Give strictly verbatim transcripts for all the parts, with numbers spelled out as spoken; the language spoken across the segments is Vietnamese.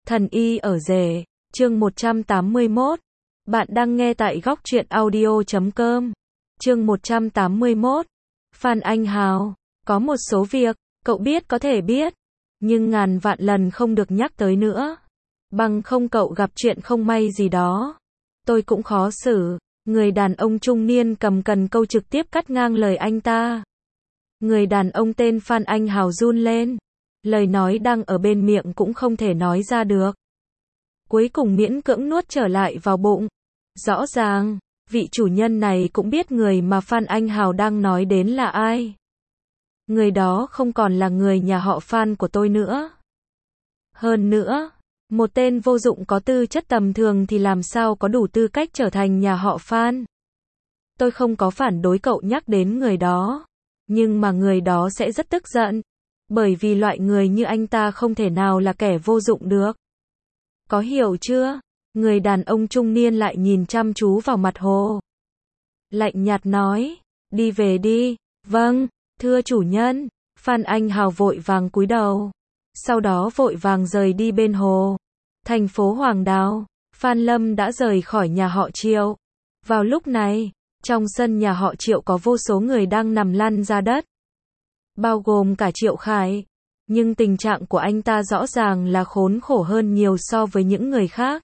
Thần y ở rể, chương một trăm tám mươi mốt. Bạn đang nghe tại góc truyện audio chấm com. Chương một trăm tám mươi mốt. Phan Anh Hào, có một số việc, cậu biết có thể biết, nhưng ngàn vạn lần không được nhắc tới nữa. Bằng không cậu gặp chuyện không may gì đó. Tôi cũng khó xử. Người đàn ông trung niên cầm cần câu trực tiếp cắt ngang lời anh ta. Người đàn ông tên Phan Anh Hào run lên. Lời nói đang ở bên miệng cũng không thể nói ra được. Cuối cùng miễn cưỡng nuốt trở lại vào bụng. Rõ ràng, vị chủ nhân này cũng biết người mà Phan Anh Hào đang nói đến là ai. Người đó không còn là người nhà họ Phan của tôi nữa. Hơn nữa, một tên vô dụng có tư chất tầm thường thì làm sao có đủ tư cách trở thành nhà họ Phan. Tôi không có phản đối cậu nhắc đến người đó, nhưng mà người đó sẽ rất tức giận, bởi vì loại người như anh ta không thể nào là kẻ vô dụng được. Có hiểu chưa? Người đàn ông trung niên lại nhìn chăm chú vào mặt Hồ. Lạnh nhạt nói, đi về đi. Vâng, thưa chủ nhân. Phan Anh Hào vội vàng cúi đầu. Sau đó vội vàng rời đi bên hồ. Thành phố Hoàng Đào, Phan Lâm đã rời khỏi nhà họ Triệu. Vào lúc này, trong sân nhà họ Triệu có vô số người đang nằm lăn ra đất. Bao gồm cả Triệu Khải. Nhưng tình trạng của anh ta rõ ràng là khốn khổ hơn nhiều so với những người khác.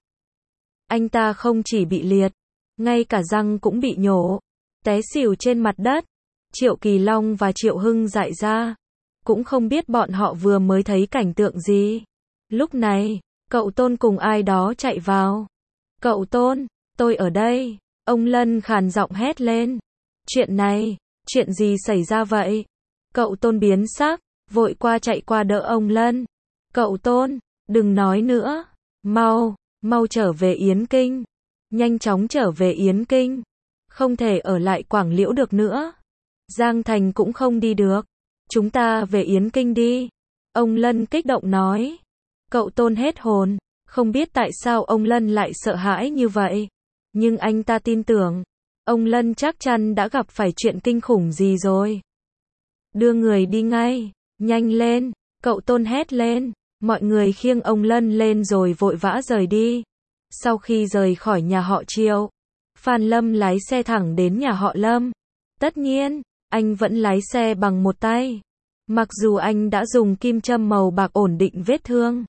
Anh ta không chỉ bị liệt, ngay cả răng cũng bị nhổ, té xỉu trên mặt đất. Triệu Kỳ Long và Triệu Hưng dại ra, cũng không biết bọn họ vừa mới thấy cảnh tượng gì. Lúc này, cậu Tôn cùng ai đó chạy vào. Cậu Tôn, tôi ở đây. Ông Lân khàn giọng hét lên. Chuyện này, chuyện gì xảy ra vậy? Cậu Tôn biến sắc, vội qua chạy qua đỡ ông Lân. Cậu Tôn, đừng nói nữa. Mau, mau trở về Yến Kinh. Nhanh chóng trở về Yến Kinh. Không thể ở lại Quảng Liễu được nữa. Giang Thành cũng không đi được. Chúng ta về Yến Kinh đi. Ông Lân kích động nói. Cậu Tôn hết hồn. Không biết tại sao ông Lân lại sợ hãi như vậy. Nhưng anh ta tin tưởng. Ông Lân chắc chắn đã gặp phải chuyện kinh khủng gì rồi. Đưa người đi ngay. Nhanh lên. Cậu Tôn hét lên. Mọi người khiêng ông Lân lên rồi vội vã rời đi. Sau khi rời khỏi nhà họ Triệu, Phan Lâm lái xe thẳng đến nhà họ Lâm. Tất nhiên, anh vẫn lái xe bằng một tay. Mặc dù anh đã dùng kim châm màu bạc ổn định vết thương,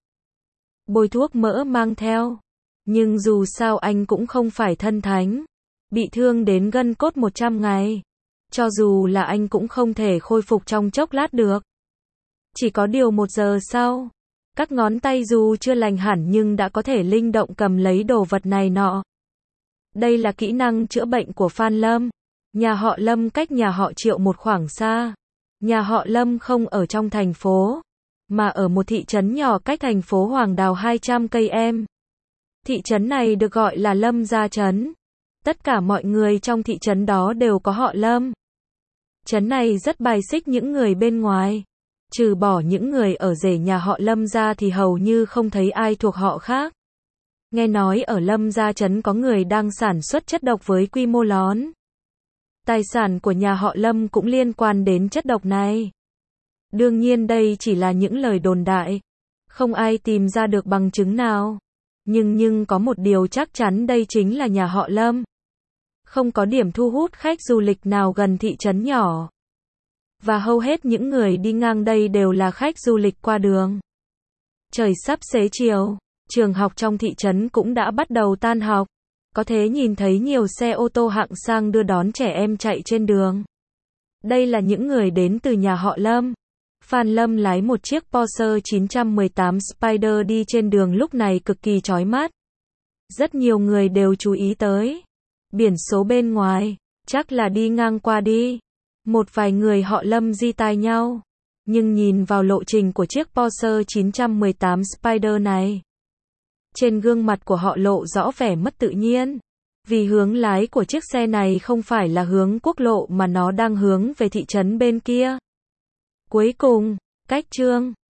bôi thuốc mỡ mang theo, nhưng dù sao anh cũng không phải thân thánh. Bị thương đến gân cốt một trăm ngày. Cho dù là anh cũng không thể khôi phục trong chốc lát được. Chỉ có điều một giờ sau, các ngón tay dù chưa lành hẳn nhưng đã có thể linh động cầm lấy đồ vật này nọ. Đây là kỹ năng chữa bệnh của Phan Lâm. Nhà họ Lâm cách nhà họ Triệu một khoảng xa. Nhà họ Lâm không ở trong thành phố, mà ở một thị trấn nhỏ cách thành phố Hoàng Đào hai trăm cây em. Thị trấn này được gọi là Lâm Gia Trấn. Tất cả mọi người trong thị trấn đó đều có họ Lâm. Trấn này rất bài xích những người bên ngoài. Trừ bỏ những người ở rể nhà họ Lâm ra thì hầu như không thấy ai thuộc họ khác. Nghe nói ở Lâm Gia Trấn có người đang sản xuất chất độc với quy mô lớn. Tài sản của nhà họ Lâm cũng liên quan đến chất độc này. Đương nhiên đây chỉ là những lời đồn đại. Không ai tìm ra được bằng chứng nào. Nhưng nhưng có một điều chắc chắn đây chính là nhà họ Lâm. Không có điểm thu hút khách du lịch nào gần thị trấn nhỏ. Và hầu hết những người đi ngang đây đều là khách du lịch qua đường. Trời sắp xế chiều, trường học trong thị trấn cũng đã bắt đầu tan học. Có thể nhìn thấy nhiều xe ô tô hạng sang đưa đón trẻ em chạy trên đường. Đây là những người đến từ nhà họ Lâm. Phan Lâm lái một chiếc Porsche chín một tám Spider đi trên đường lúc này cực kỳ chói mắt. Rất nhiều người đều chú ý tới. Biển số bên ngoài, chắc là đi ngang qua đi. Một vài người họ Lâm di tai nhau. Nhưng nhìn vào lộ trình của chiếc Porsche chín một tám Spider này, trên gương mặt của họ lộ rõ vẻ mất tự nhiên. Vì hướng lái của chiếc xe này không phải là hướng quốc lộ mà nó đang hướng về thị trấn bên kia. Cuối cùng, cách chương